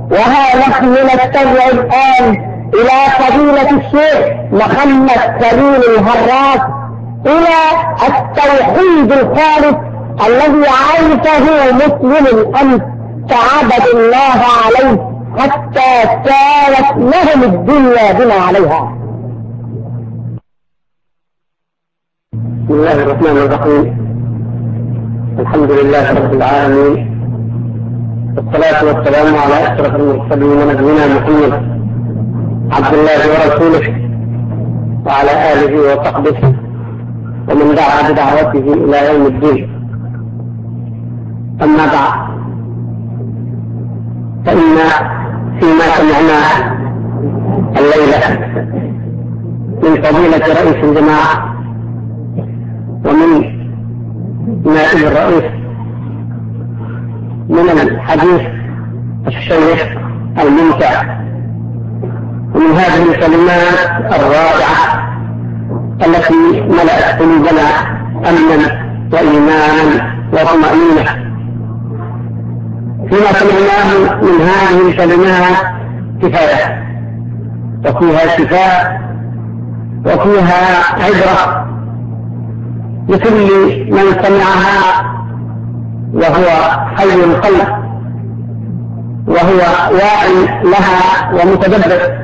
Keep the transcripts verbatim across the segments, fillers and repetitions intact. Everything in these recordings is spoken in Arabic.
وها نحن نستمع الآن إلى فضيلة الشيخ محمد خليل الهراس إلى التوحيد الخالص الذي عرفه مسلم الأمس فعبد الله عليه حتى كانت لهم الدنيا بما عليها. بسم الله الرحمن الرحيم. الحمد لله رب العالمين، والصلاة والسلام على أشرف المرسلين نبينا محمد عبد الله ورسوله وعلى آله وصحبه ومن دعا بدعوته إلى يوم الدين. أما بعد، فإن فيما سمعناه الليلة من فضيلة رئيس الجماعة ومن نائب الرئيس من الحديث الشيق الممتع، ومن هذه الكلمات الرائعة التي ملأت قلوبنا أمنا وإيمانا وطمأنينة. فيما سمعناه من هذه الكلمات كفاية، وفيها شفاء، وفيها عبرة لكل من سمعها وهو حي القلب وهو واعي لها ومتدبر.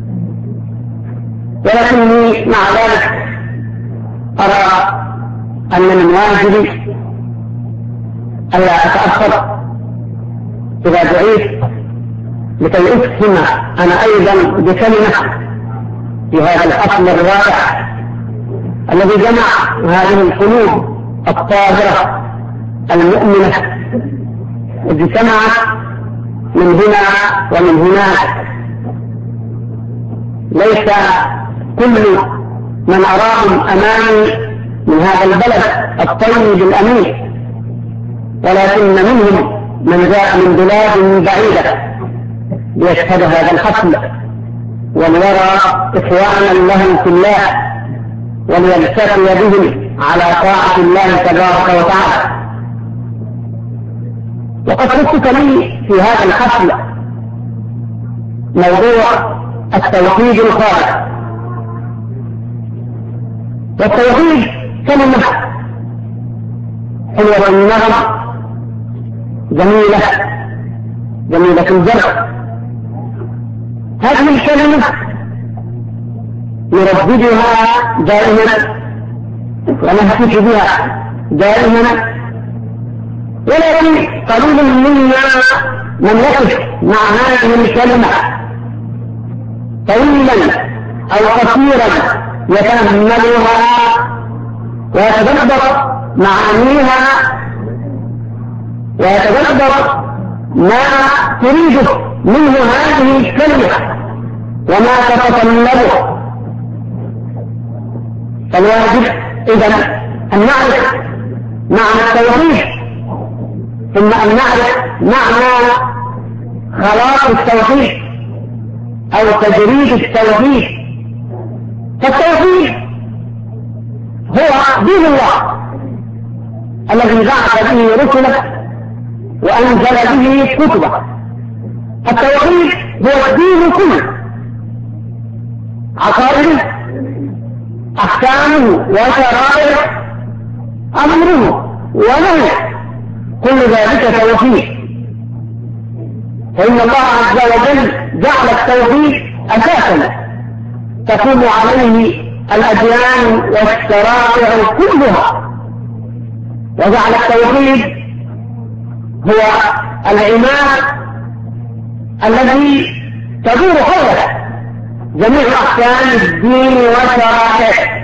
ولكني مع ذلك أرى أن من واجبي ألا أتأخر إذا دعيت لكي أسهم أنا أيضا بكلمة في هذا الأصل الرائع الذي جمع هذه القلوب الطاهرة المؤمنة اجتمعت من هنا ومن هناك. ليس كل من أراهم أمامي من هذا البلد الطيب الأمين، ولكن منهم من جاء من بلاد بعيدة ليشهد هذا الحفل وليرى إخوانا لهم في الله وليلتقي بهم على طاعة الله تبارك وتعالى. وقد خصص لي في هذا الحفل موضوع التوحيد الخالص. والتوحيد كلمة حلوة النغم، جميلة جميلة الجرح. هذه الكلمة نرددها دائما ونهتف بها دائما، ولكن قليل منا من يقف مع هذه الكلمة طويلا أو قصيرا يتأملها ويتدبر معانيها ويتدبر ما تريده منه هذه الكلمة وما تتطلبه. فالواجب إذن أن نعرف معنى التوحيد، ثم أن نعرف معنى خلاص التوحيد أو تجريد التوحيد. فالتوحيد هو دين الله الذي بعث به رسله وأنزل به كتبه. التوحيد هو الدين كله، عقائده، أحكامه وشرائعه، أمره ونهيه، كل ذلك توحيد. فإن الله عز وجل جعل التوحيد أساسا تقوم عليه الأديان والشرائع كلها، وجعل التوحيد هو العماد الذي تدور حوله جميع أحكام الدين وشرائعه.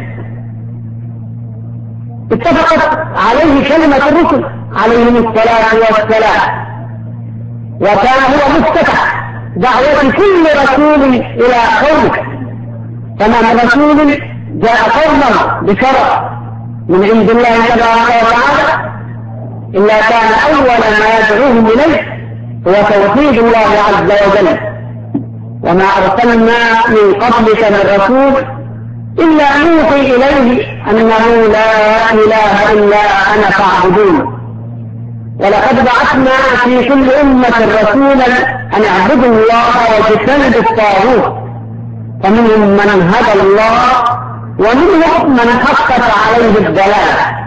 اتفقت عليه كلمة الرسل عليهم الصلاة والسلام، وكان هو مفتتح دعوة كل رسول إلى قومه. فما من رسول جاء قومه بشرع من عند الله تبارك وتعالى إلا كان أول ما يدعوهم إليه هو توحيد الله عز وجل. وما أرسلنا من قبلك من رسول إلا نوحي إليه أنه لا إله إلا أنا فاعبدون. ولقد بعثنا في كل أمة رسولا أن اعبدوا الله واجتنبوا الطاغوت، فمنهم من هدى الله ومنهم من حقت عليه الضلالة.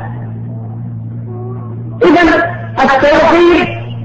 إذن التوحيد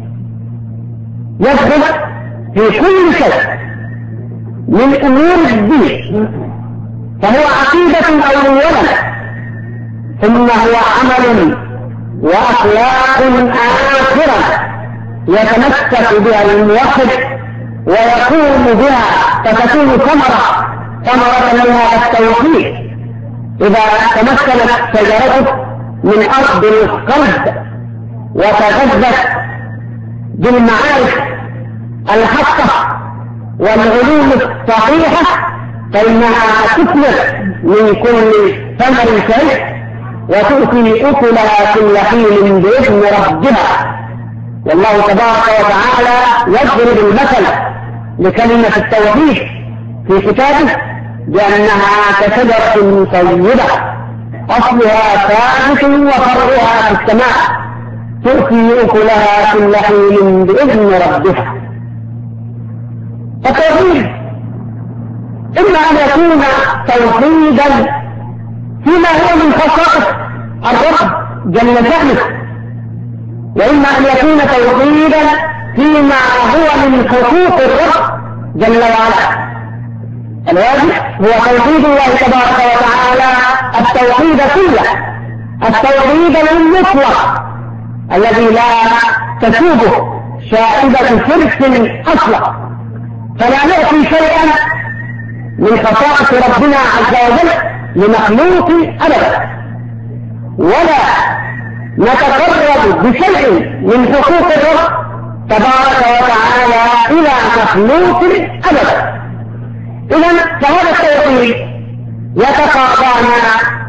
يدخل في كل شيء من أمور الدين، فهو عقيدة أولا، ثم هو عمل وأخلاق آخرة يتمسك بها الموحد ويقوم بها فتكون ثمرة ثمرة لهذا التوحيد. إذا تمكنت شجرته من أرض القلب وتغذت بالمعارف الحقة والعلوم الصحيحة فإنها تثمر من كل ثمر شيء وتؤتي أكلها كل حين بإذن ربها. والله تبارك وتعالى يضرب المثل لكلمة التوحيد في كتابه بأنها كشجرة طيبة أصلها ثابت وفرعها في السماء تؤتي أكلها كل حين بإذن ربها. فالتوحيد إما أن يكون توحيدا فيما هو من خصائص الرب جل شأنه، وإما أن يكون توحيدا فيما هو من حقوق الرب جل وعلا. الواجب هو توحيد الله تبارك وتعالى التوحيد كله، التوحيد المطلق الذي لا تشوبه شائبة شرك أصلا، فلا نعطي شيئا من خصائص ربنا عز وجل لمخلوق أبدا، ولا نتقرب بشيء من حقوق الرب تبارك وتعالى إلى مخلوق أبدا. إذن فهذا التوحيد يتقاضانا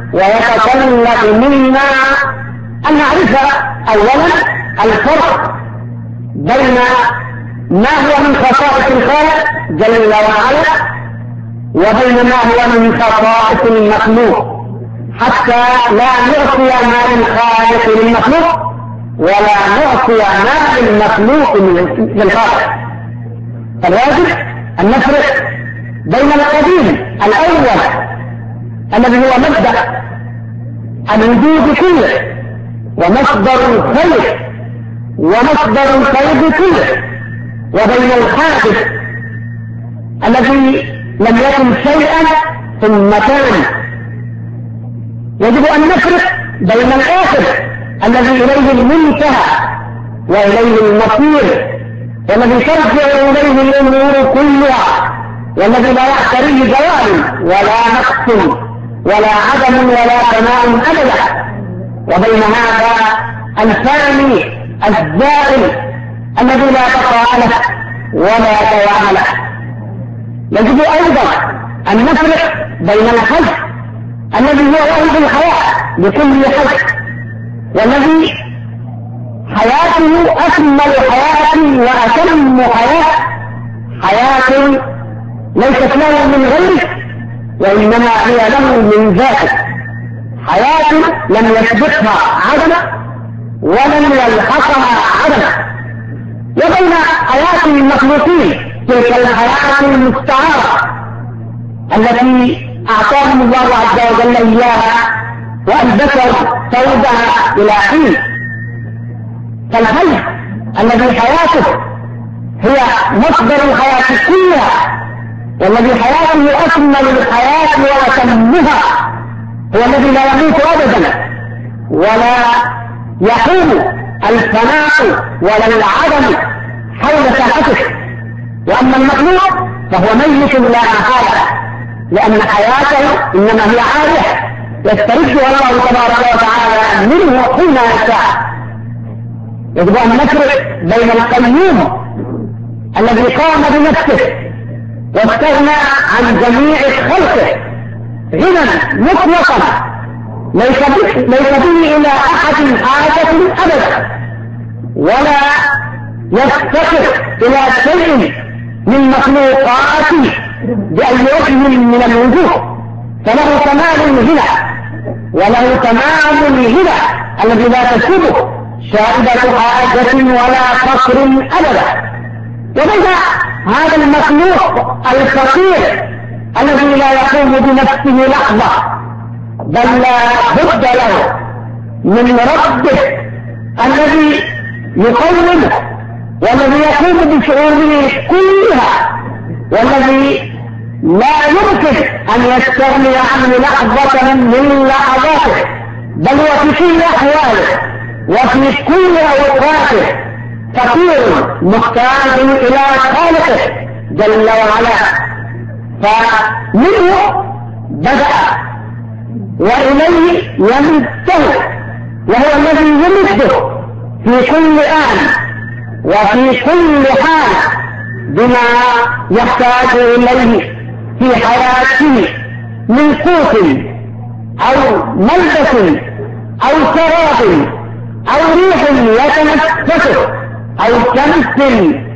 ويتطلب منا أن نعرف أولا الفرق بين ما هو من خصائص الخالق جل وعلا وبين ما هو من خصائص المخلوق، حتى لا نعطي ما للخالق للمخلوق ولا نعطي ما للمخلوق للخالق. فالواجب أن نفرق بين القديم الأول الذي هو مبدأ الوجود كله ومصدر الخير ومصدر الخير كله، وبين الحادث الذي لم يكن شيئا ثم كان. يجب أن نفرق بين الآخر الذي إليه المنتهى وإليه المصير والذي ترجع إليه الأمور كلها والذي لا يعتريه زوال ولا نقص ولا عدم ولا تمام أبدا، وبين هذا الفاني الزائل الذي لا بقاء له ولا دوام له. يجب أيضا أن نفرق بين الحي الذي هو واهب الحياة لكل حي، والذي حياته أكمل حياة وأتم حياة، حياة ليست له من غيره وإنما هي له من ذاته، حياة لم يسبقها عدم ولم يلحقها عدم. وبين حياة المخلوقين تلك الحياة المستعارة التي أعطاهم الله عز وجل إياها وألبسوا ثوبها إلى حين. فالحي الذي حياته هي مصدر الحياة كلها والذي حياته أكمل الحياة وأتمها هو الذي لا يموت أبدا ولا يحول الفناء ولا العدم حول ساحته. وأما المخلوق فهو ميت لا محالة، لأن حياته إنما هي عالية يسترده الله تبارك وتعالى منه حين يشاء. يجب أن نفرق بين القيوم الذي قام بنفسه واستغنى عن جميع خلقه غنى مطلقا ليس به إلى أحد حاجة أبدا، ولا يفتقر إلى شيء من مخلوقاته بأي وجه من الوجوه، فله تمام الغنى وله تمام الغنى الذي لا تشبه شائبة حاجة ولا فقر أبدا. وبين هذا المخلوق الفقير الذي لا يقوم بنفسه لحظة، بل لا بد له من ربه الذي يقومه والذي يقوم بشؤونه كلها، والذي لا يمكن أن يستغني عنه لحظة من لحظاته، بل هو في كل أحواله وفي كل أوقاته فقير محتاج إلى خالقه جل وعلا. فمنه بدأ وإليه يمده، وهو الذي يمده في كل آن وفي كل حال بما يحتاج إليه في حياته من قوت أو ملبس أو شراب أو ريح يتنفسه أو شمس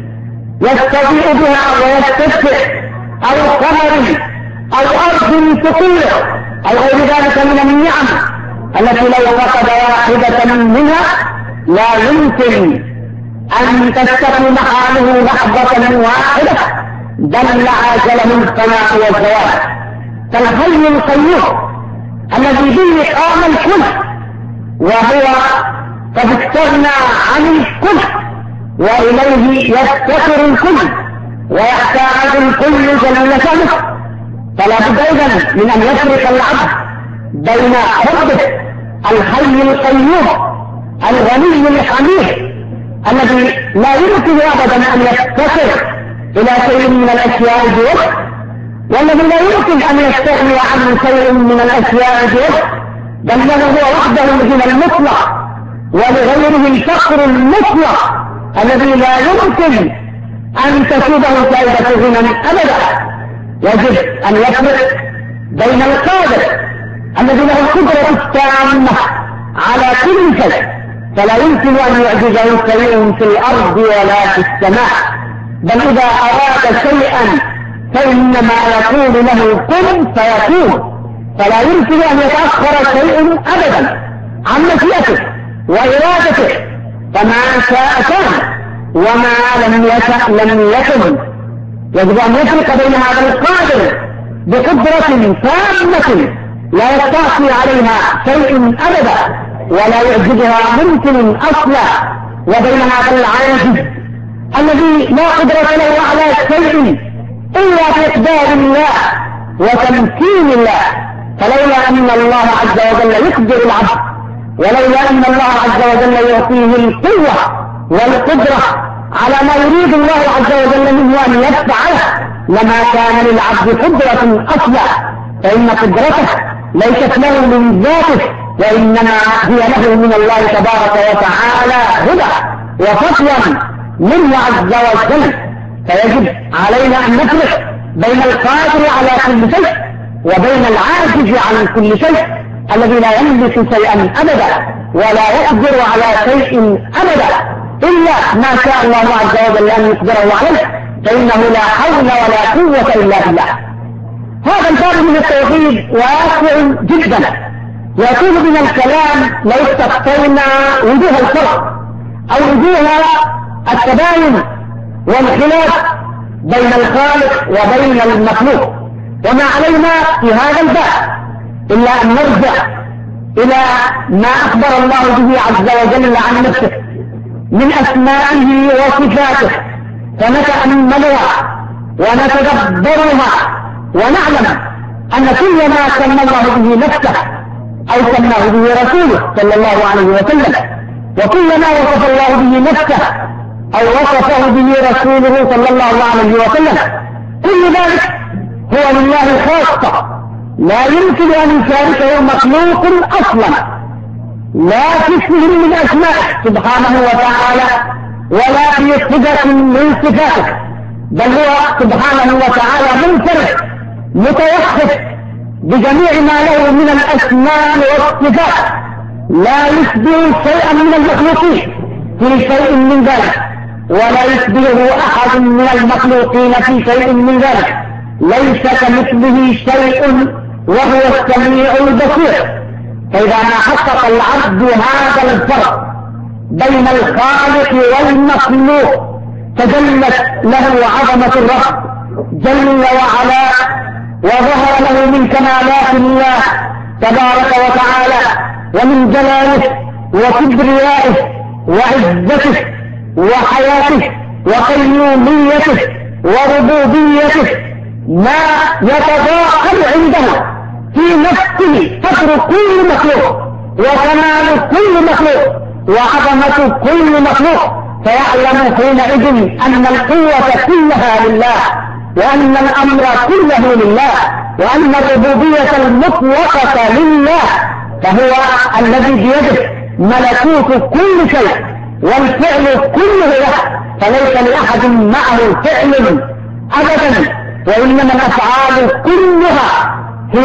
يستضيء بها ويستبشر أو قمر أو أرض تطير أو غير ذلك من النعم التي لو فقد واحدة منها لا يمكن أن تستقيم حاله لحظة واحدة، بل عاجله الفناء والزوال. فالحي القيوم الذي به قام الكل وهو قد استغنى عن الكل وإليه يفتقر الكل ويحتاج الكل جل شأنه، فلا بد إذن من أن يفرق العبد بين حبه الحي القيوم الغني الحميد الذي لا يمكن أبدا أن يفتقر إلى شيء من الأشياء بوقت، والذي لا يمكن أن يستغني عنه شيء من الأشياء بوقت، بل له هو وحده الغنى المطلق ولغيره الفقر المطلق الذي لا يمكن أن تصيبه فائدة غنى أبدا. يجب أن يفرق بين القادر الذي له القدرة التامة على كل شيء، فلا يمكن أن يعجزه شيء في الأرض ولا في السماء، بل إذا أراد شيئا فإنما يقول له كن فيكون، فلا يمكن أن يتأخر شيء أبدا عن مشيئته وإرادته، فما شاء كان وما لم يشأ لم يكن. يجب أن يفرق بين هذا القادر بقدرة تامة لا يستعصي عليها شيء أبدا ولا يعجزها ممكن أصلا، وبين هذا العاجز الذي لا قدرة له على شيء إلا بإقدار الله وتمكين الله. فلولا أن الله عز وجل يقدر العبد، ولولا أن الله عز وجل يعطيه القوة والقدرة على ما يريد الله عز وجل منه أن يفعله لما كان للعبد قدرة أصلا، فإن قدرته ليست له من ذاته وإنما هي له من الله تبارك وتعالى هدى وفضلا منه عز وجل. فيجب علينا أن نفرق بين القادر على كل شيء وبين العاجز عن كل شيء الذي لا يملك شيئا أبدا ولا يقدر على شيء أبدا إلا ما شاء الله عز وجل أن يقدره عليه، فإنه لا حول ولا قوة إلا بالله. هذا الباب من التوحيد واسع جدا، يكون من الكلام لو استخطينا وجوه الفرق أو وجوه التباين والخلاف بين الخالق وبين المخلوق، وما علينا في هذا الباب إلا أن نرجع إلى ما أخبر الله به عز وجل عن نفسه من أسمائه وصفاته، فنتأملها ونتدبرها ونعلم أن كل ما سمى الله به نفسه أو سماه به رسوله صلى الله عليه وسلم، وكل ما وصف الله به نفسه أو وصفه به رسوله صلى الله عليه وسلم، كل ذلك هو لله خاصة، لا يمكن أن يشاركه مخلوق أصلا، لا في اسم من أسمائه سبحانه وتعالى ولا في صفة من صفاته، بل هو سبحانه وتعالى منفرد متوحد بجميع ما له من الأسماء والصفات، لا يشبه شيئا من المخلوقين في شيء من ذلك، ولا يشبهه أحد من المخلوقين في شيء من ذلك، ليس كمثله شيء وهو السميع البصير. فإذا ما حقق العبد هذا الفرق بين الخالق والمخلوق تجلت له عظمة الرب جل وعلا، وظهر له من كمالات الله تبارك وتعالى ومن جلاله وكبريائه وعزته وحياته وقيوميته وربوبيته ما يتضاءل عنده في نفسه قدر كل مخلوق وكمال كل مخلوق وعظمة كل مخلوق، فيعلم حينئذ أن القوة كلها لله، وأن الأمر كله لله، وأن الربوبية المطلقة لله، فهو الذي بيده ملكوت كل شيء والفعل كله له، فليس لأحد معه فعل أبدا، وإنما الأفعال كلها هي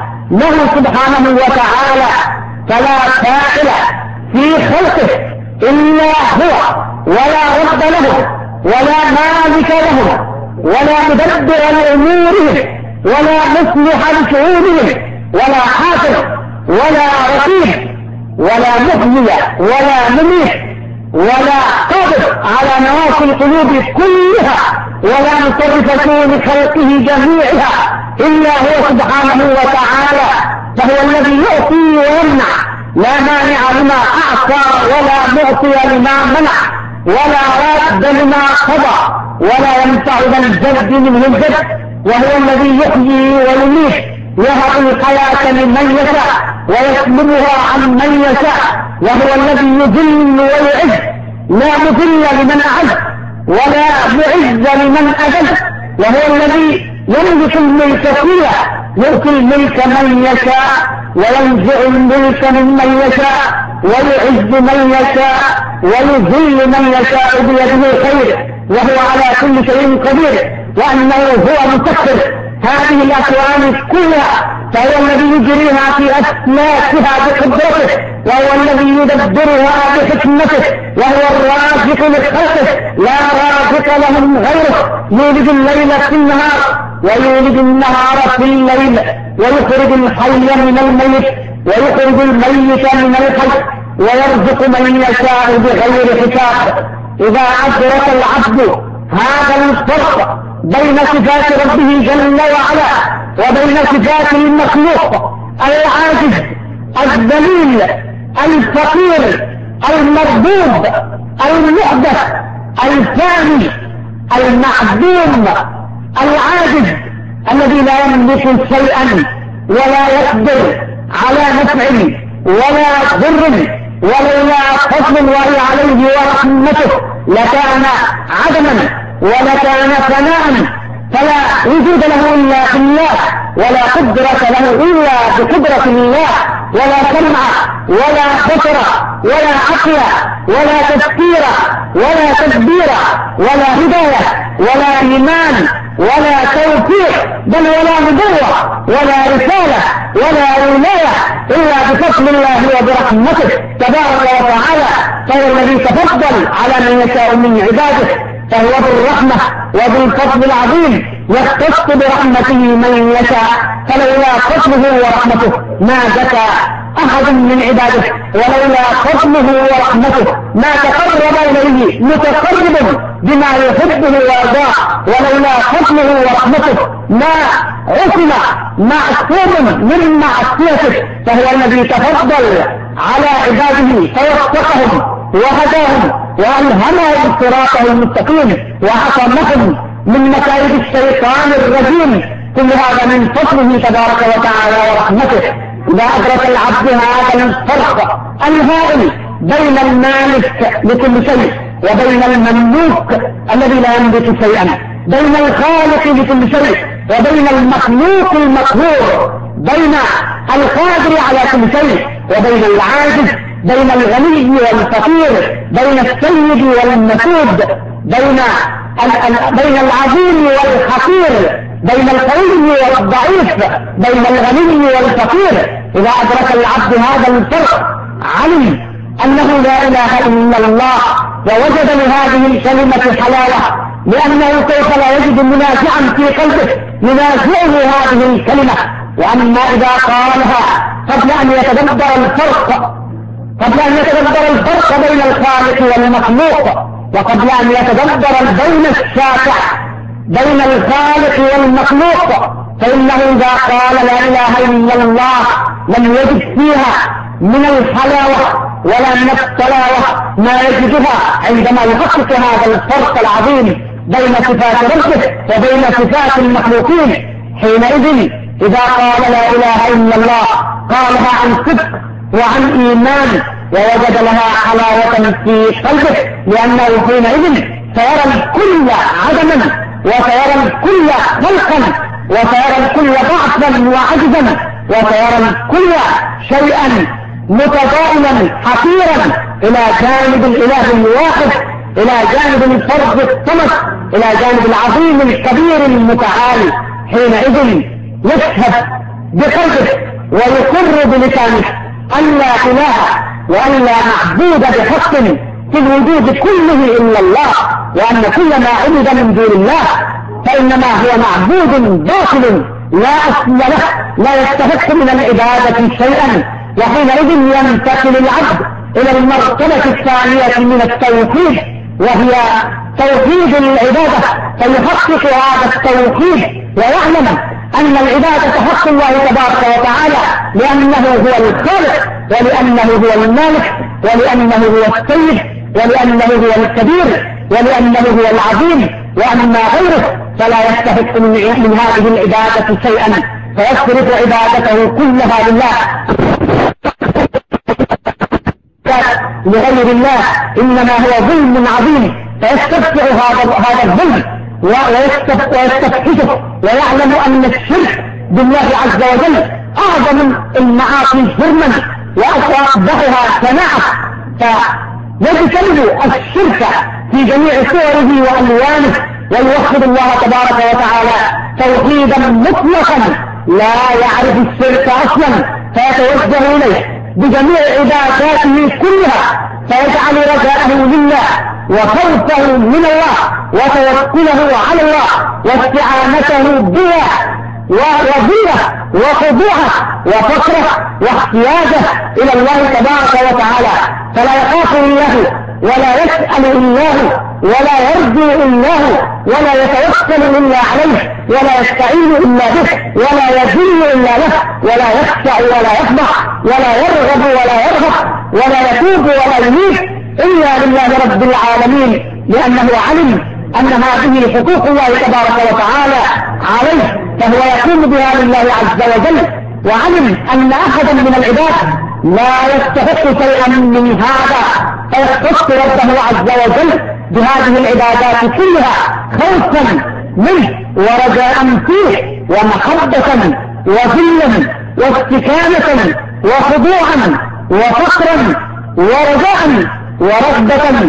له سبحانه وتعالى، فلا فاعل في خلقه إلا هو، ولا رب له ولا مالك له ولا مدبر لأموره ولا مصلح لشؤونه ولا حافظ ولا رقيب ولا مهمي ولا مميت ولا قادر على نواصي القلوب كلها ولا مصرف شؤون خلقه جميعها إلا هو سبحانه وتعالى، فهو الذي يعطي ويمنع، لا مانع لما أعطى ولا معطي لما منع ولا راد لما قضى ولا ينفع ذا الجد منه الجد، وهو الذي يحيي ويميت، يهب الحياة لمن يشاء ويسلبها عن من يشاء، وهو الذي يذل ويعز، لا مذل لمن أعز ولا معز لمن أذل، وهو الذي يملك الملك كله، يؤتي الملك من يشاء وينزع الملك ممن يشاء ويعز من يشاء ويذل من يشاء بيده الخير، وهو على كل شيء قدير، وأنه هو مسخر هذه الأكوان كلها، فهو الذي يجريها في أسلافها بقدرته، وهو الذي يدبرها بحكمته، وهو الرازق لخلقه لا رازق لهم غيره، يولد الليل في النهار ويولد النهار في الليل، ويخرج الحي من الميت ويخرج الميت من الحي، ويرزق من يشاء بغير حساب. إذا أدرك العبد هذا الفرق بين صفات ربه جل وعلا وبين صفات المخلوق العاجز الذليل الفقير المردود المحدث الفاني المعدوم العاجز الذي لا يملك شيئا ولا يقدر على نفع ولا ضر، ولولا فضل الله عليه ورحمته لكان عدما ولكان فناء، فلا وجود له إلا في الله، ولا قدرة له إلا بقدرة الله، ولا سمع ولا بصر ولا عقل ولا تفكير ولا تدبير ولا هداية ولا إيمان ولا توفيق، بل ولا نبوة ولا رسالة ولا ولاية إلا بفضل الله وبرحمته تبارك وتعالى، فهو الذي تفضل على من يشاء من عباده، فهو بالرحمة وبالفضل العظيم يختص برحمته من يشاء، فلولا فضله ورحمته ما زكى أحد من عباده، ولولا فضله ورحمته ما تقرب إليه متقرب بما يحبه ويرضاه، ولولا فضله ورحمته ما عصم معصوم من معصيته، فهو الذي تفضل على عباده فوفقهم وهداهم وألهمهم صراطه المستقيم وعصمهم من مكائد الشيطان الرجيم، كل هذا من فضله تبارك وتعالى ورحمته. إذا أدرك العبد هذا الفرق الهائل بين المالك لكل شيء وبين المملوك الذي لا يملك شيئا، بين الخالق لكل شيء وبين المخلوق المقهور، بين القادر على كل شيء وبين العاجز، بين الغني والفقير، بين السيد والمسود، بين بين العظيم والحقير، بين القوي والضعيف، بين الغني والفقير. إذا أدرك العبد هذا الفرق علم أنه لا إله إلا الله، ووجد لهذه الكلمة حلاوة، لأنه سوف لا يجد منازعا في قلبه ينازعه هذه الكلمة. وأما إذا قالها قبل أن يتدبر الفرق قبل أن يتدبر الفرق بين الخالق والمخلوق، وقبل أن يتدبر البين الشاسع بين الخالق والمخلوق، فإنه إذا قال لا إله إلا الله لم يجد فيها من الحلاوة ولا من الطلاوة ما يجدها عندما يحقق هذا الفرق العظيم بين صفات ربه وبين صفات المخلوقين. حينئذ إذا قال لا إله إلا الله قالها عن صدق وعن إيمان ووجد لها حلاوة في قلبه، لأنه حينئذ سيرى الكل عدما وسيرى الكل خلقا وسيرى الكل ضعفا وعجزا وسيرى الكل شيئا متضائلا حقيرا إلى جانب الإله الواحد، إلى جانب الفرد الصمد، إلى جانب العظيم الكبير المتعالي. حينئذ يشهد بقلبه ويقر بلسانه أن لا إله وأن لا معبود بحق في الوجود كله إلا الله، وأن كل ما عبد من دون الله فإنما هو معبود باطل لا أصل له، لا يستحق من العبادة شيئا. وحينئذ ينتقل العبد إلى المرتبة الثانية من التوحيد، وهي توحيد العبادة، فيحقق هذا التوحيد ويعلم أن العبادة حق الله تبارك وتعالى، لأنه هو الخالق ولأنه هو المالك ولأنه هو السيد ولأنه هو الكبير ولأنه هو العظيم، وأما غيره فلا يستحق من هذه العبادة شيئا، فيصرف عبادته كلها لله لغير الله، إنما هو ظلم عظيم، فيستبدع هذا هذا الظلم ويستفحشه، ويعلم أن الشرك بالله عز وجل أعظم المعاصي جرما وأقبحها صناعة، فيجتنب الشرك في جميع صوره وألوانه ويوحد الله تبارك وتعالى توحيدا مطلقا لا يعرف الشرك أصلا، فيتوجه إليه بجميع عباداته كلها، فيجعل رجاءه لله وخوفه من الله وتوكله على الله واستعانته بالله ووظيفه وخضوعه وفقره واحتياجه إلى الله تبارك وتعالى، فلا يخاف الله ولا يسأل الله ولا يرجو الله ولا يتوكل إلا عليه ولا يستعين إلا به ولا يذل إلا له ولا يخشع ولا يخضع ولا يرغب ولا يرهب ولا يتوب ولا يميت إلا لله رب العالمين، لأنه علم أن هذه حقوق الله تبارك وتعالى عليه، فهو يقوم بها لله عز وجل، وعلم أن أحدا من العباد لا يستحق شيئا من هذا، فيختص ربه عز وجل بهذه العبادات كلها خوفا منه ورجاء فيه ومحبة وذلا واستكانة وخضوعا وفقرا ورجاء ورغبة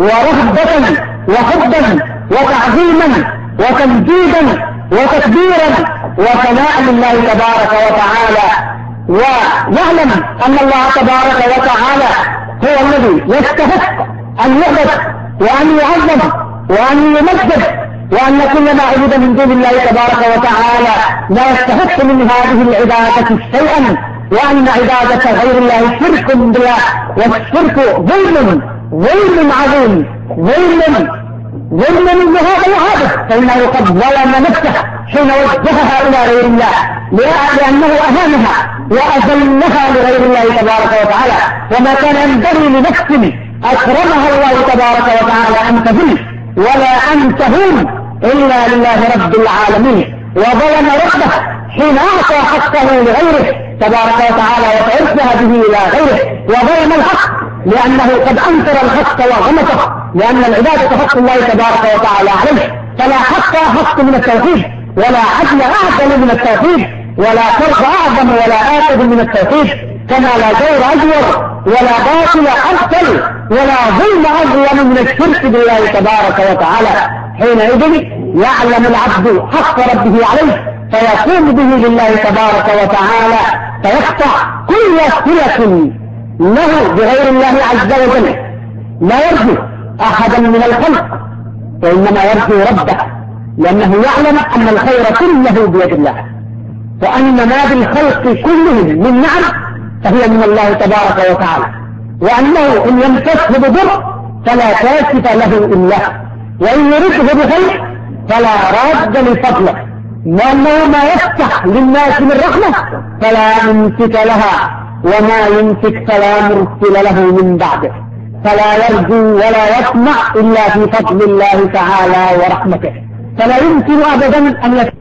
ورهبة وحبا وتعظيما وتمجيدا وتكبيرا وثناء لله تبارك وتعالى، ويعلم أن الله تبارك وتعالى هو الذي يستحق أن يعبد وأن يعظم وأن يمجد، وأن كل ما عبد من دون الله تبارك وتعالى لا يستحق من هذه العبادة شيئا، وأن عبادة غير الله شرك بالله، والشرك ظلم ظلم عظيم ظلم ظلم لهذا وهذا، فإنه قد ظلم نفسه حين وجهها إلى غير الله، لأنه أهانها وأذلها لغير الله تبارك وتعالى، وما كان ينبغي لنفس أكرمها الله تبارك وتعالى أن تذل ولا أن تهون إلا لله رب العالمين، وظلم ربه حين أعطى حقه لغيره تبارك وتعالى وتوجه به إلى غيره، وظلم الحق لأنه قد أنكر الحق وغمطه، لأن العبادة حق الله تبارك وتعالى عليه، فلا حق حق من التوحيد ولا عدل أعدل من التوحيد ولا فرق أعظم ولا آخذ من التوحيد، كما لا جور أجور ولا باطل أبطل ولا ظلم أظلم من الشرك بالله تبارك وتعالى. حينئذ يعلم العبد حق ربه عليه فيقوم به لله تبارك وتعالى، فيقطع كل صلة له بغير الله عز وجل، لا يرجو أحدا من الخلق وإنما يرجو ربه، لأنه يعلم أن الخير كله بيد الله، وأن ما بالخلق كلهم من نعم فهي من الله تبارك وتعالى، وأنه إن يمسسه بضر فلا كاشف له إلا، وإن يرده بخير فلا راد لفضله، وأنه ما يفتح للناس من رحمة فلا ممسك لها، وما يمسك فلا مرسل له من بعده، فلا يرجو ولا يطمع إلا في فضل الله تعالى ورحمته، فلا يمكن أبدا أن يفتح